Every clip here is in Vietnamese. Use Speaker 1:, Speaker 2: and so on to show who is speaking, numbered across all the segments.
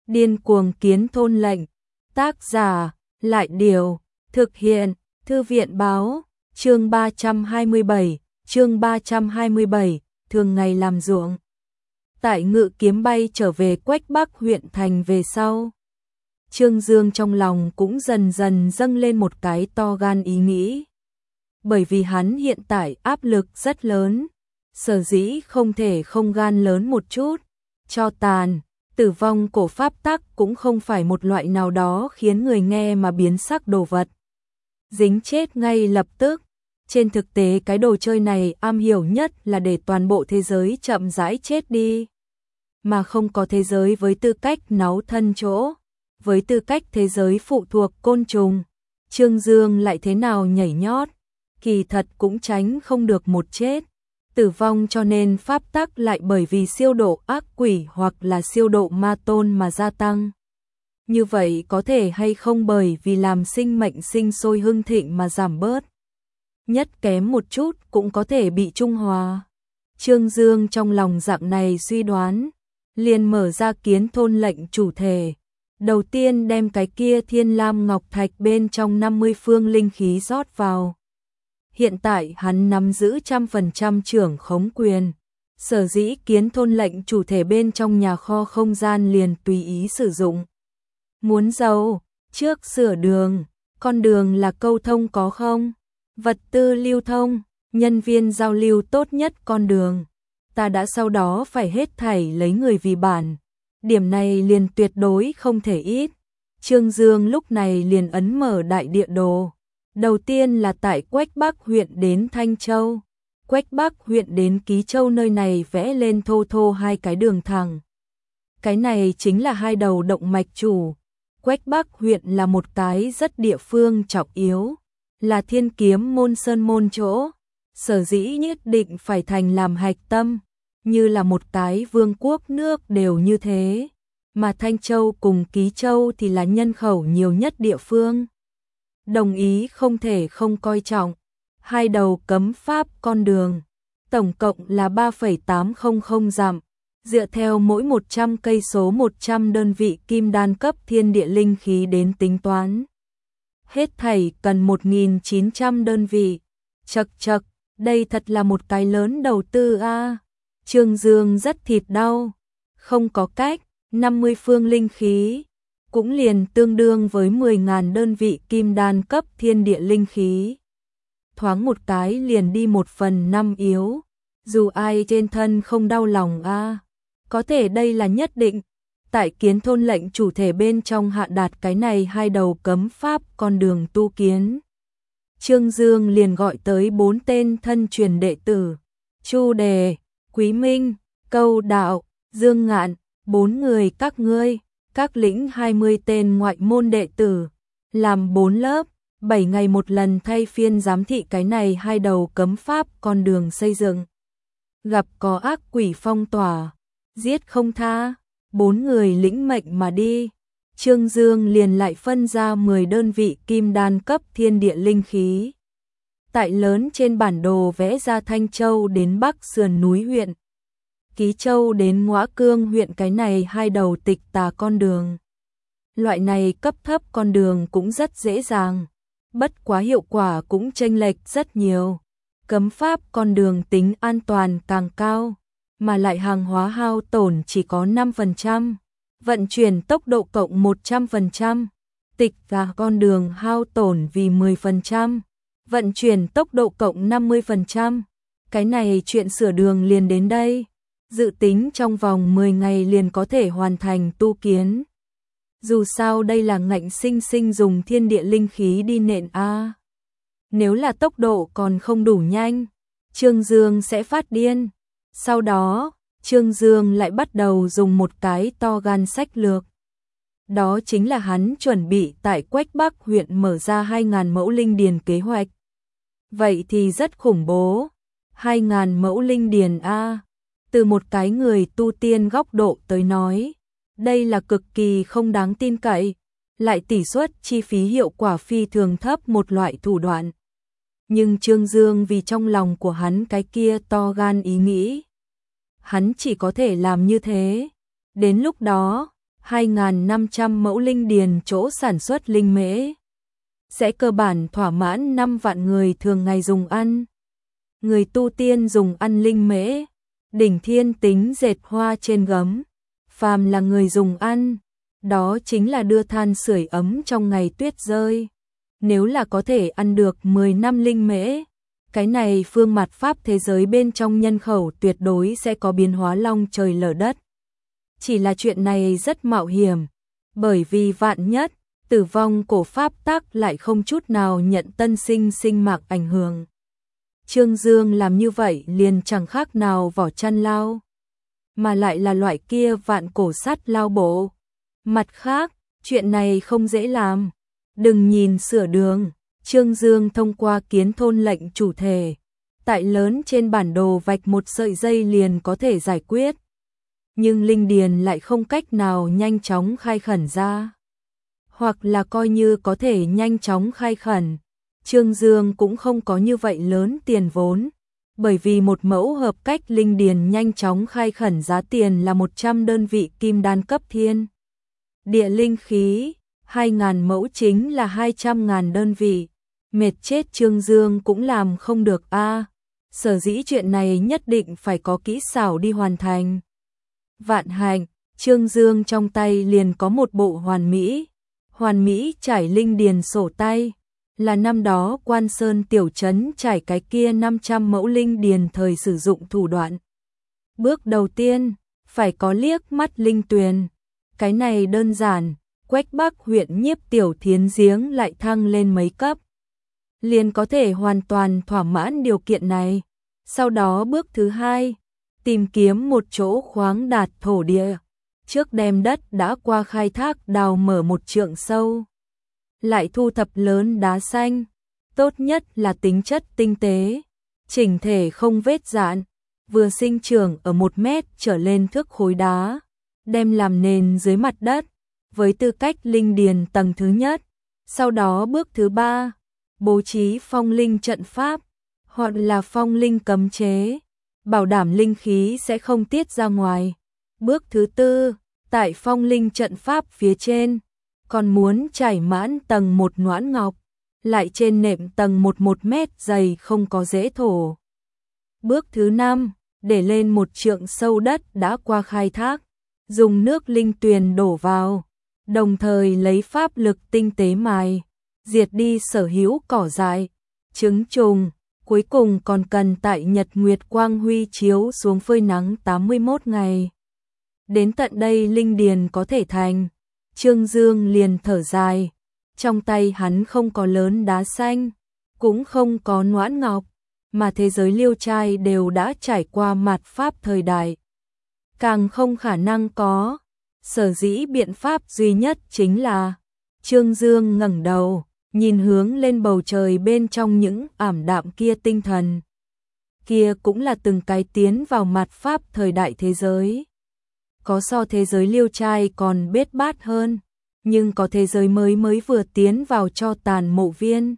Speaker 1: Điên cuồng kiến thôn lệnh. Tác giả, Lại Điều. Thực hiện, Thư viện Báo. Chương 327, thường ngày làm ruộng. Tại Ngự Kiếm bay trở về Quách Bắc huyện thành về sau, Trương Dương trong lòng cũng dần dần dâng lên một cái to gan ý nghĩ. Bởi vì hắn hiện tại áp lực rất lớn, sở dĩ không thể không gan lớn một chút. Cho tàn, tử vong cổ pháp tắc cũng không phải một loại nào đó khiến người nghe mà biến sắc đồ vật. Dính chết ngay lập tức. Trên thực tế cái đồ chơi này am hiểu nhất là để toàn bộ thế giới chậm rãi chết đi. Mà không có thế giới với tư cách náu thân chỗ, với tư cách thế giới phụ thuộc côn trùng. Trương Dương lại thế nào nhảy nhót, kỳ thật cũng tránh không được một chết. Tử vong cho nên pháp tắc lại bởi vì siêu độ ác quỷ hoặc là siêu độ ma tôn mà gia tăng. Như vậy có thể hay không bởi vì làm sinh mệnh sinh sôi hưng thịnh mà giảm bớt. Nhất kém một chút cũng có thể bị trung hòa. Trương Dương trong lòng dạng này suy đoán, liền mở ra kiến thôn lệnh chủ thể. Đầu tiên đem cái kia thiên lam ngọc thạch bên trong 50 phương linh khí rót vào. Hiện tại hắn nắm giữ 100% trưởng khống quyền. Sở dĩ kiến thôn lệnh chủ thể bên trong nhà kho không gian liền tùy ý sử dụng. Muốn giàu, trước sửa đường, con đường là câu thông có không? Vật tư lưu thông, nhân viên giao lưu tốt nhất con đường. Ta đã sau đó phải hết thảy lấy người vì bản. Điểm này liền tuyệt đối không thể ít. Trương Dương lúc này liền ấn mở đại địa đồ. Đầu tiên là tại Quách Bắc huyện đến Thanh Châu. Quách Bắc huyện đến Ký Châu nơi này vẽ lên thô thô hai cái đường thẳng. Cái này chính là hai đầu động mạch chủ. Quách Bắc huyện là một cái rất địa phương trọng yếu, là thiên kiếm môn sơn môn chỗ, sở dĩ nhất định phải thành làm hạch tâm, như là một cái vương quốc nước đều như thế, mà Thanh Châu cùng Ký Châu thì là nhân khẩu nhiều nhất địa phương. Đồng ý không thể không coi trọng, hai đầu cấm pháp con đường, tổng cộng là 3,800 dặm. Dựa theo mỗi 100 cây số 100 đơn vị kim đan cấp thiên địa linh khí đến tính toán. Hết thảy cần 1.900 đơn vị. Chậc, đây thật là một cái lớn đầu tư a. Trương Dương rất thịt đau. Không có cách, 50 phương linh khí, cũng liền tương đương với 10.000 đơn vị kim đan cấp thiên địa linh khí. Thoáng một cái liền đi 1/5 yếu. Dù ai trên thân không đau lòng a. Có thể đây là nhất định. Tại kiến thôn lệnh chủ thể bên trong hạ đạt cái này hai đầu cấm pháp con đường tu kiến. Trương Dương liền gọi tới 4 tên thân truyền đệ tử. Chu Đề, Quý Minh, Câu Đạo, Dương Ngạn, 4 người các ngươi, các lĩnh 20 tên ngoại môn đệ tử. Làm 4 lớp, 7 ngày một lần thay phiên giám thị cái này hai đầu cấm pháp con đường xây dựng. Gặp có ác quỷ phong tỏa, giết không tha, 4 người lĩnh mệnh mà đi. Trương Dương liền lại phân ra 10 đơn vị kim đan cấp thiên địa linh khí. Tại lớn trên bản đồ vẽ ra Thanh Châu đến Bắc sườn núi huyện, Ký Châu đến Ngõa Cương huyện cái này hai đầu tịch tà con đường. Loại này cấp thấp con đường cũng rất dễ dàng, bất quá hiệu quả cũng chênh lệch rất nhiều. Cấm pháp con đường tính an toàn càng cao, mà lại hàng hóa hao tổn chỉ có 5%, vận chuyển tốc độ cộng 100%, tịch và con đường hao tổn vì 10%, vận chuyển tốc độ cộng 50%. Cái này chuyện sửa đường liền đến đây, dự tính trong vòng 10 ngày liền có thể hoàn thành tu kiến. Dù sao đây là ngạnh sinh sinh dùng thiên địa linh khí đi nện a. Nếu là tốc độ còn không đủ nhanh, Trương Dương sẽ phát điên. Sau đó, Trương Dương lại bắt đầu dùng một cái to gan sách lược. Đó chính là hắn chuẩn bị tại Quách Bắc huyện mở ra 2.000 mẫu linh điền kế hoạch. Vậy thì rất khủng bố. 2.000 mẫu linh điền a. Từ một cái người tu tiên góc độ tới nói, đây là cực kỳ không đáng tin cậy, lại tỷ suất chi phí hiệu quả phi thường thấp một loại thủ đoạn. Nhưng Trương Dương vì trong lòng của hắn cái kia to gan ý nghĩ, hắn chỉ có thể làm như thế. Đến lúc đó, 2.500 mẫu linh điền chỗ sản xuất linh mễ. Sẽ cơ bản thỏa mãn 5 vạn người thường ngày dùng ăn. Người tu tiên dùng ăn linh mễ, đỉnh thiên tính dệt hoa trên gấm. Phàm là người dùng ăn, đó chính là đưa than sưởi ấm trong ngày tuyết rơi. Nếu là có thể ăn được 10 năm linh mễ, cái này phương mạt pháp thế giới bên trong nhân khẩu tuyệt đối sẽ có biến hóa long trời lở đất. Chỉ là chuyện này rất mạo hiểm, bởi vì vạn nhất, tử vong của pháp tắc lại không chút nào nhận tân sinh sinh mạc ảnh hưởng. Trương Dương làm như vậy liền chẳng khác nào vỏ chăn lao, mà lại là loại kia vạn cổ sắt lao bộ. Mặt khác, chuyện này không dễ làm. Đừng nhìn sửa đường, Trương Dương thông qua kiến thôn lệnh chủ thể, tại lớn trên bản đồ vạch một sợi dây liền có thể giải quyết. Nhưng linh điền lại không cách nào nhanh chóng khai khẩn ra. Hoặc là coi như có thể nhanh chóng khai khẩn, Trương Dương cũng không có như vậy lớn tiền vốn, bởi vì một mẫu hợp cách linh điền nhanh chóng khai khẩn giá tiền là 100 đơn vị kim đan cấp thiên. Địa linh khí, 2.000 mẫu chính là 200.000 đơn vị, mệt chết Trương Dương cũng làm không được a. Sở dĩ chuyện này nhất định phải có kỹ xảo đi hoàn thành. Vạn hạnh, Trương Dương trong tay liền có một bộ hoàn mỹ trải linh điền sổ tay, là năm đó Quan Sơn tiểu trấn trải cái kia 500 mẫu linh điền thời sử dụng thủ đoạn. Bước đầu tiên, phải có liếc mắt linh tuyền. Cái này đơn giản, Quách Bắc huyện Nhiếp Tiểu Thiến giếng lại thăng lên mấy cấp, liền có thể hoàn toàn thỏa mãn điều kiện này. Sau đó bước thứ hai, tìm kiếm một chỗ khoáng đạt thổ địa, trước đem đất đã qua khai thác đào mở 1 trượng sâu, lại thu thập lớn đá xanh, tốt nhất là tính chất tinh tế, chỉnh thể không vết dạn, vừa sinh trưởng ở 1 mét trở lên thước khối đá, đem làm nền dưới mặt đất, với tư cách linh điền tầng thứ nhất. Sau đó bước thứ ba, bố trí phong linh trận pháp, hoặc là phong linh cấm chế, bảo đảm linh khí sẽ không tiết ra ngoài. Bước thứ tư, tại phong linh trận pháp phía trên, còn muốn trải mãn tầng 1 noãn ngọc, lại trên nệm tầng 1 mét dày không có rễ thổ. Bước thứ 5, để lên 1 trượng sâu đất đã qua khai thác, dùng nước linh tuyền đổ vào, đồng thời lấy pháp lực tinh tế mài, diệt đi sở hữu cỏ dại, trứng trùng, cuối cùng còn cần tại nhật nguyệt quang huy chiếu xuống phơi nắng 81 ngày. Đến tận đây linh điền có thể thành, Trương Dương liền thở dài, trong tay hắn không có lớn đá xanh, cũng không có noãn ngọc, mà thế giới Liêu Trai đều đã trải qua mạt pháp thời đại, càng không khả năng có. Sở dĩ biện pháp duy nhất chính là Trương Dương ngẩng đầu, nhìn hướng lên bầu trời bên trong những ảm đạm kia tinh thần. Kia cũng là từng cái tiến vào mạt pháp thời đại thế giới. Có so thế giới Liêu Trai còn bết bát hơn, nhưng có thế giới mới vừa tiến vào cho tàn mộ viên.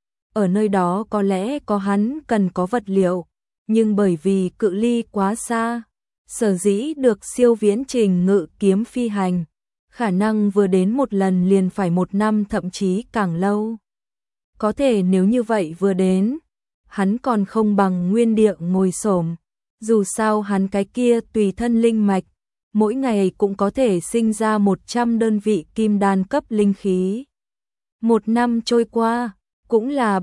Speaker 1: Ở nơi đó có lẽ có hắn cần có vật liệu, nhưng bởi vì cự ly quá xa, sở dĩ được siêu viễn trình ngự kiếm phi hành, khả năng vừa đến một lần liền phải 1 năm thậm chí càng lâu. Có thể nếu như vậy vừa đến, hắn còn không bằng nguyên địa ngồi xổm, dù sao hắn cái kia tùy thân linh mạch, mỗi ngày cũng có thể sinh ra 100 đơn vị kim đan cấp linh khí. 1 năm trôi qua, cũng là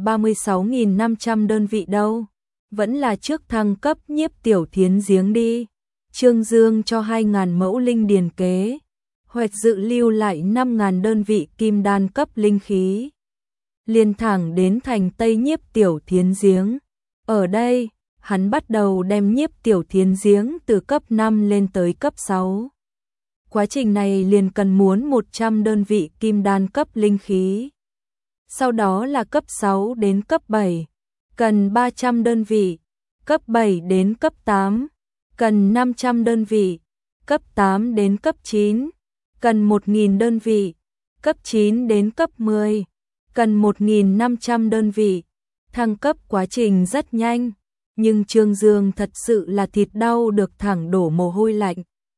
Speaker 1: 36.500 đơn vị đâu, vẫn là trước thăng cấp Nhiếp Tiểu Thiến giếng đi. Trương Dương cho 2.000 mẫu linh điền kế, hoạch dự lưu lại 5.000 đơn vị kim đan cấp linh khí. Liên thẳng đến thành Tây Nhiếp Tiểu Thiến giếng. Ở đây, hắn bắt đầu đem Nhiếp Tiểu Thiến giếng từ cấp 5 lên tới cấp 6. Quá trình này liền cần muốn 100 đơn vị kim đan cấp linh khí. Sau đó là cấp 6 đến cấp 7, cần 300 đơn vị, cấp 7 đến cấp 8, cần 500 đơn vị, cấp 8 đến cấp 9, cần 1.000 đơn vị, cấp 9 đến cấp 10, cần 1.500 đơn vị. Thăng cấp quá trình rất nhanh, nhưng Trương Dương thật sự là thịt đau được thẳng đổ mồ hôi lạnh.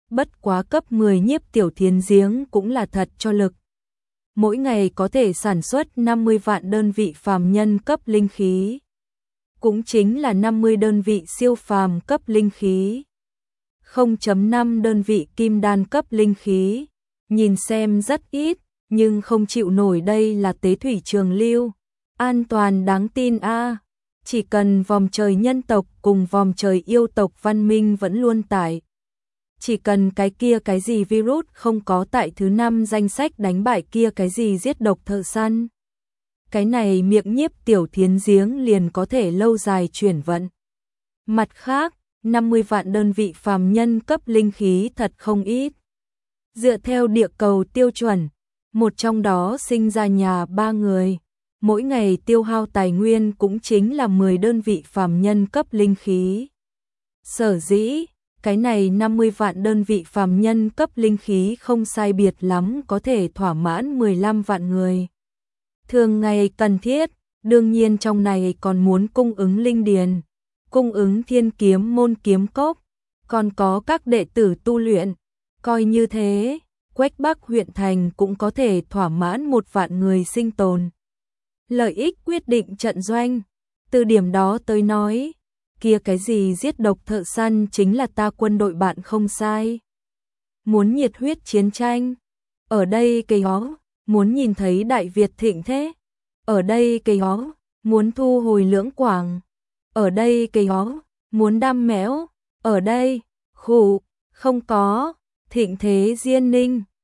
Speaker 1: bất quá cấp 10 Nhiếp Tiểu Thiến giếng cũng là thật cho lực. Mỗi ngày có thể sản xuất 50 vạn đơn vị phàm nhân cấp linh khí. Cũng chính là 50 đơn vị siêu phàm cấp linh khí. 0.5 đơn vị kim đan cấp linh khí. Nhìn xem rất ít, nhưng không chịu nổi, đây là tế thủy trường lưu. An toàn đáng tin a. Chỉ cần vòm trời nhân tộc cùng vòm trời yêu tộc văn minh vẫn luôn tại. Chỉ cần cái kia cái gì virus không có tại thứ 5 danh sách đánh bại kia cái gì giết độc thợ săn. Cái này miệng Nhiếp Tiểu Thiến giếng liền có thể lâu dài chuyển vận. Mặt khác, 50 vạn đơn vị phàm nhân cấp linh khí thật không ít. Dựa theo địa cầu tiêu chuẩn, một trong đó sinh ra nhà 3 người. Mỗi ngày tiêu hao tài nguyên cũng chính là 10 đơn vị phàm nhân cấp linh khí. Sở dĩ, cái này 50 vạn đơn vị phàm nhân cấp linh khí không sai biệt lắm có thể thỏa mãn 15 vạn người. Thường ngày cần thiết, đương nhiên trong này còn muốn cung ứng linh điền, cung ứng thiên kiếm môn kiếm cốc, còn có các đệ tử tu luyện. Coi như thế, Quách Bắc huyện thành cũng có thể thỏa mãn 1 vạn người sinh tồn. Lợi ích quyết định trận doanh, từ điểm đó tới nói, kia cái gì giết độc thợ săn chính là ta quân đội bạn không sai. Muốn nhiệt huyết chiến tranh, ở đây cây hó, muốn nhìn thấy Đại Việt thịnh thế, ở đây cây hó, muốn thu hồi Lưỡng Quảng, ở đây cây hó, muốn đam mẽo, ở đây, khủ, không có, thịnh thế Diên Ninh.